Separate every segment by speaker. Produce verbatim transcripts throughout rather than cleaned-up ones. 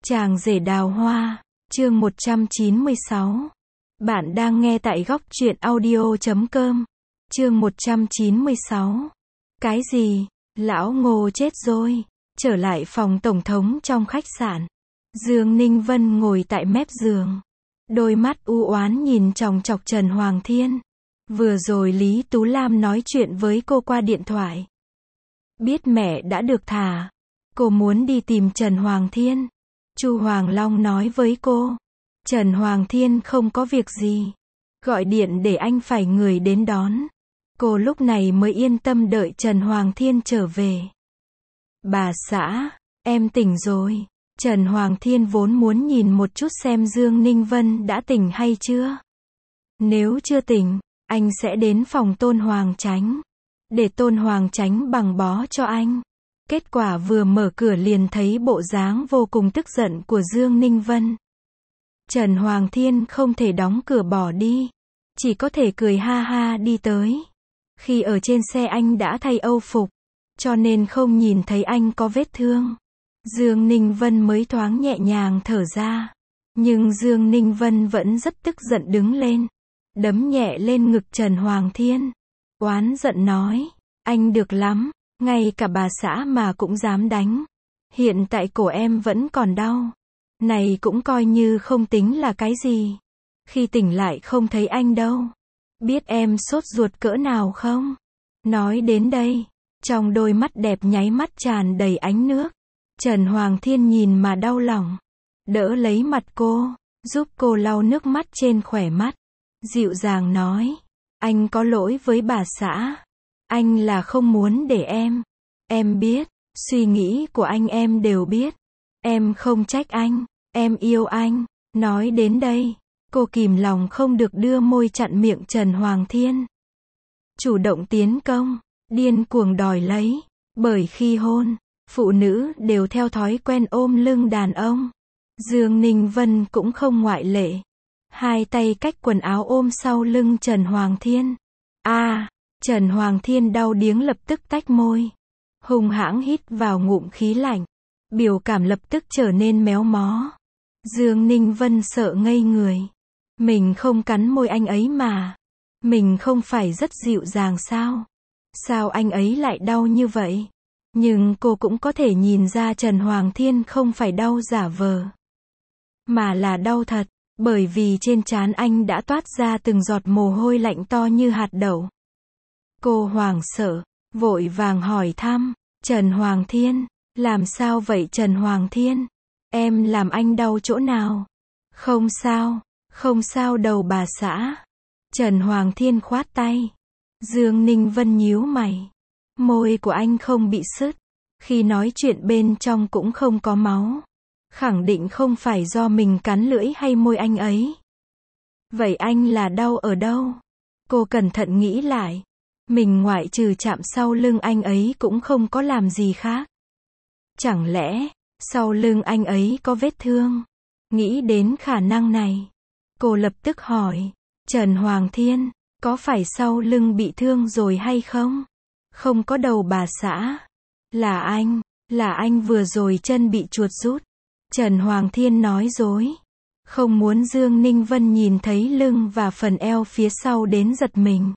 Speaker 1: Chàng rể đào hoa, chương một trăm chín mươi sáu. Bạn đang nghe tại góc truyện audio chấm com. Chương một trăm chín mươi sáu. Cái gì? Lão Ngô chết rồi. Trở lại phòng tổng thống trong khách sạn. Dương Ninh Vân ngồi tại mép giường. Đôi mắt u oán nhìn chòng chọc Trần Hoàng Thiên. Vừa rồi Lý Tú Lam nói chuyện với cô qua điện thoại. Biết mẹ đã được thả. Cô muốn đi tìm Trần Hoàng Thiên. Chu Hoàng Long nói với cô. Trần Hoàng Thiên không có việc gì. Gọi điện để anh phải người đến đón. Cô lúc này mới yên tâm đợi Trần Hoàng Thiên trở về. Bà xã, em tỉnh rồi. Trần Hoàng Thiên vốn muốn nhìn một chút xem Dương Ninh Vân đã tỉnh hay chưa. Nếu chưa tỉnh, anh sẽ đến phòng Tôn Hoàng Chánh. Để Tôn Hoàng Chánh bằng bó cho anh. Kết quả vừa mở cửa liền thấy bộ dáng vô cùng tức giận của Dương Ninh Vân. Trần Hoàng Thiên không thể đóng cửa bỏ đi. Chỉ có thể cười ha ha đi tới. Khi ở trên xe anh đã thay âu phục. Cho nên không nhìn thấy anh có vết thương. Dương Ninh Vân mới thoáng nhẹ nhàng thở ra. Nhưng Dương Ninh Vân vẫn rất tức giận đứng lên. Đấm nhẹ lên ngực Trần Hoàng Thiên. Oán giận nói. Anh được lắm. Ngay cả bà xã mà cũng dám đánh. Hiện tại cổ em vẫn còn đau. Này cũng coi như không tính là cái gì. Khi tỉnh lại không thấy anh đâu. Biết em sốt ruột cỡ nào không? Nói đến đây, trong đôi mắt đẹp nháy mắt tràn đầy ánh nước. Trần Hoàng Thiên nhìn mà đau lòng. Đỡ lấy mặt cô, giúp cô lau nước mắt trên khóe mắt. Dịu dàng nói. Anh có lỗi với bà xã. Anh là không muốn để em. Em biết, suy nghĩ của anh em đều biết. Em không trách anh, em yêu anh. Nói đến đây, cô kìm lòng không được đưa môi chặn miệng Trần Hoàng Thiên. Chủ động tiến công, điên cuồng đòi lấy. Bởi khi hôn, phụ nữ đều theo thói quen ôm lưng đàn ông. Dương Ninh Vân cũng không ngoại lệ. Hai tay cách quần áo ôm sau lưng Trần Hoàng Thiên. A à, Trần Hoàng Thiên đau điếng lập tức tách môi. Hung hãng hít vào ngụm khí lạnh. Biểu cảm lập tức trở nên méo mó. Dương Ninh Vân sợ ngây người. Mình không cắn môi anh ấy mà. Mình không phải rất dịu dàng sao? Sao anh ấy lại đau như vậy? Nhưng cô cũng có thể nhìn ra Trần Hoàng Thiên không phải đau giả vờ. Mà là đau thật. Bởi vì trên trán anh đã toát ra từng giọt mồ hôi lạnh to như hạt đậu. Cô hoảng sợ, vội vàng hỏi thăm. Trần Hoàng Thiên, làm sao vậy Trần Hoàng Thiên? Em làm anh đau chỗ nào? Không sao, không sao đâu bà xã. Trần Hoàng Thiên khoát tay. Dương Ninh Vân nhíu mày. Môi của anh không bị sứt. Khi nói chuyện bên trong cũng không có máu. Khẳng định không phải do mình cắn lưỡi hay môi anh ấy. Vậy anh là đau ở đâu? Cô cẩn thận nghĩ lại. Mình ngoại trừ chạm sau lưng anh ấy cũng không có làm gì khác. Chẳng lẽ, sau lưng anh ấy có vết thương? Nghĩ đến khả năng này. Cô lập tức hỏi. Trần Hoàng Thiên, có phải sau lưng bị thương rồi hay không? Không có đầu bà xã. Là anh, là anh vừa rồi chân bị chuột rút. Trần Hoàng Thiên nói dối. Không muốn Dương Ninh Vân nhìn thấy lưng và phần eo phía sau đến giật mình.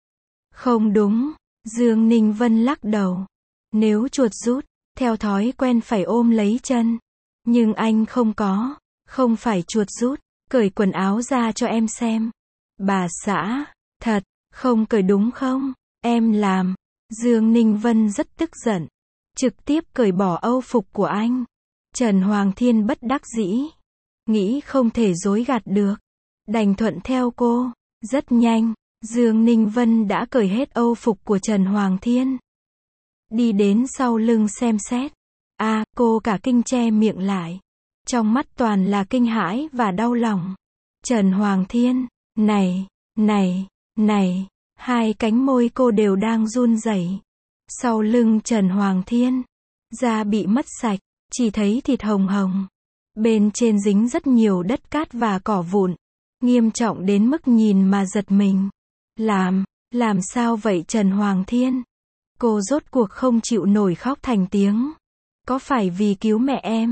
Speaker 1: Không đúng. Dương Ninh Vân lắc đầu. Nếu chuột rút, theo thói quen phải ôm lấy chân. Nhưng anh không có. Không phải chuột rút. Cởi quần áo ra cho em xem. Bà xã, thật, không cởi đúng không? Em làm. Dương Ninh Vân rất tức giận. Trực tiếp cởi bỏ âu phục của anh. Trần Hoàng Thiên bất đắc dĩ. Nghĩ không thể dối gạt được. Đành thuận theo cô. Rất nhanh, Dương Ninh Vân đã cởi hết âu phục của Trần Hoàng Thiên. Đi đến sau lưng xem xét. A, à, cô cả kinh che miệng lại. Trong mắt toàn là kinh hãi và đau lòng. Trần Hoàng Thiên, này, này, này. Hai cánh môi cô đều đang run rẩy. Sau lưng Trần Hoàng Thiên, da bị mất sạch. Chỉ thấy thịt hồng hồng. Bên trên dính rất nhiều đất cát và cỏ vụn. Nghiêm trọng đến mức nhìn mà giật mình. Làm, làm sao vậy Trần Hoàng Thiên? Cô rốt cuộc không chịu nổi khóc thành tiếng. Có phải vì cứu mẹ em?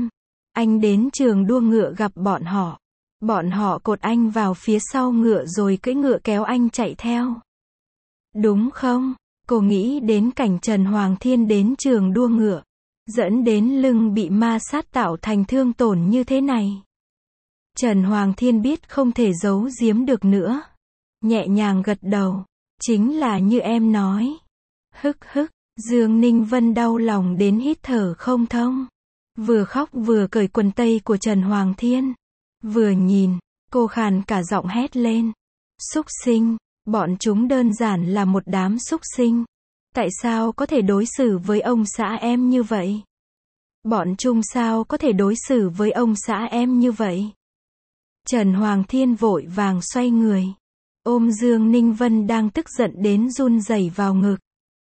Speaker 1: Anh đến trường đua ngựa gặp bọn họ. Bọn họ cột anh vào phía sau ngựa rồi cưỡi ngựa kéo anh chạy theo. Đúng không? Cô nghĩ đến cảnh Trần Hoàng Thiên đến trường đua ngựa, dẫn đến lưng bị ma sát tạo thành thương tổn như thế này. Trần Hoàng Thiên biết không thể giấu giếm được nữa. Nhẹ nhàng gật đầu. Chính là như em nói. Hức hức, Dương Ninh Vân đau lòng đến hít thở không thông. Vừa khóc vừa cởi quần tây của Trần Hoàng Thiên. Vừa nhìn, cô khàn cả giọng hét lên. Súc sinh, bọn chúng đơn giản là một đám súc sinh. Tại sao có thể đối xử với ông xã em như vậy? Bọn chúng sao có thể đối xử với ông xã em như vậy? Trần Hoàng Thiên vội vàng xoay người, ôm Dương Ninh Vân đang tức giận đến run rẩy vào ngực.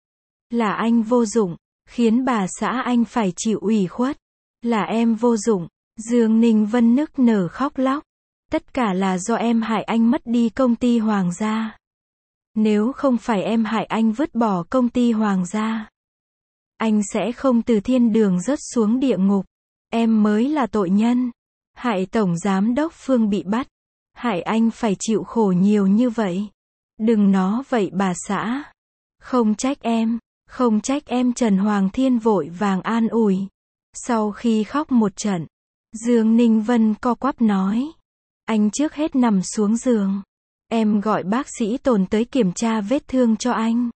Speaker 1: Là anh vô dụng, khiến bà xã anh phải chịu ủy khuất. Là em vô dụng. Dương Ninh Vân nức nở khóc lóc. Tất cả là do em hại anh mất đi công ty Hoàng gia. Nếu không phải em hại anh vứt bỏ công ty Hoàng gia, anh sẽ không từ thiên đường rớt xuống địa ngục. Em mới là tội nhân. Hại Tổng Giám đốc Phương bị bắt. Hại anh phải chịu khổ nhiều như vậy. Đừng nói vậy bà xã. Không trách em. Không trách em. Trần Hoàng Thiên vội vàng an ủi. Sau khi khóc một trận, Dương Ninh Vân co quắp nói. Anh trước hết nằm xuống giường. Em gọi bác sĩ Tồn tới kiểm tra vết thương cho anh.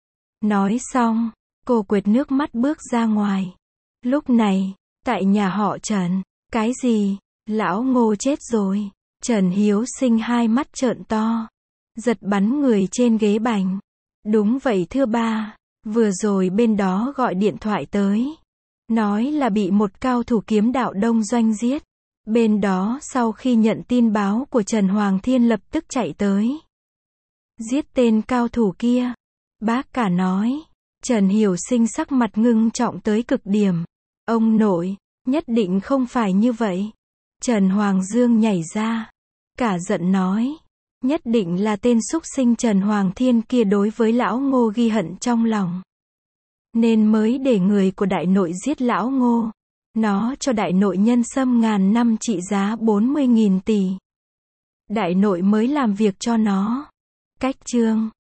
Speaker 1: Nói xong, cô quệt nước mắt bước ra ngoài. Lúc này, tại nhà họ Trần, cái gì? Lão Ngô chết rồi. Trần Hiếu Sinh hai mắt trợn to, giật bắn người trên ghế bành. Đúng vậy thưa ba, vừa rồi bên đó gọi điện thoại tới, nói là bị một cao thủ kiếm đạo Đông Doanh giết. Bên đó sau khi nhận tin báo của Trần Hoàng Thiên lập tức chạy tới, giết tên cao thủ kia. Bác cả nói. Trần Hiểu Sinh sắc mặt ngưng trọng tới cực điểm. Ông nội, nhất định không phải như vậy. Trần Hoàng Dương nhảy ra, cả giận nói. Nhất định là tên súc sinh Trần Hoàng Thiên kia đối với lão Ngô ghi hận trong lòng, nên mới để người của đại nội giết lão Ngô. Nó cho đại nội nhân sâm ngàn năm trị giá bốn mươi nghìn tỷ. Đại nội mới làm việc cho nó. Cách chương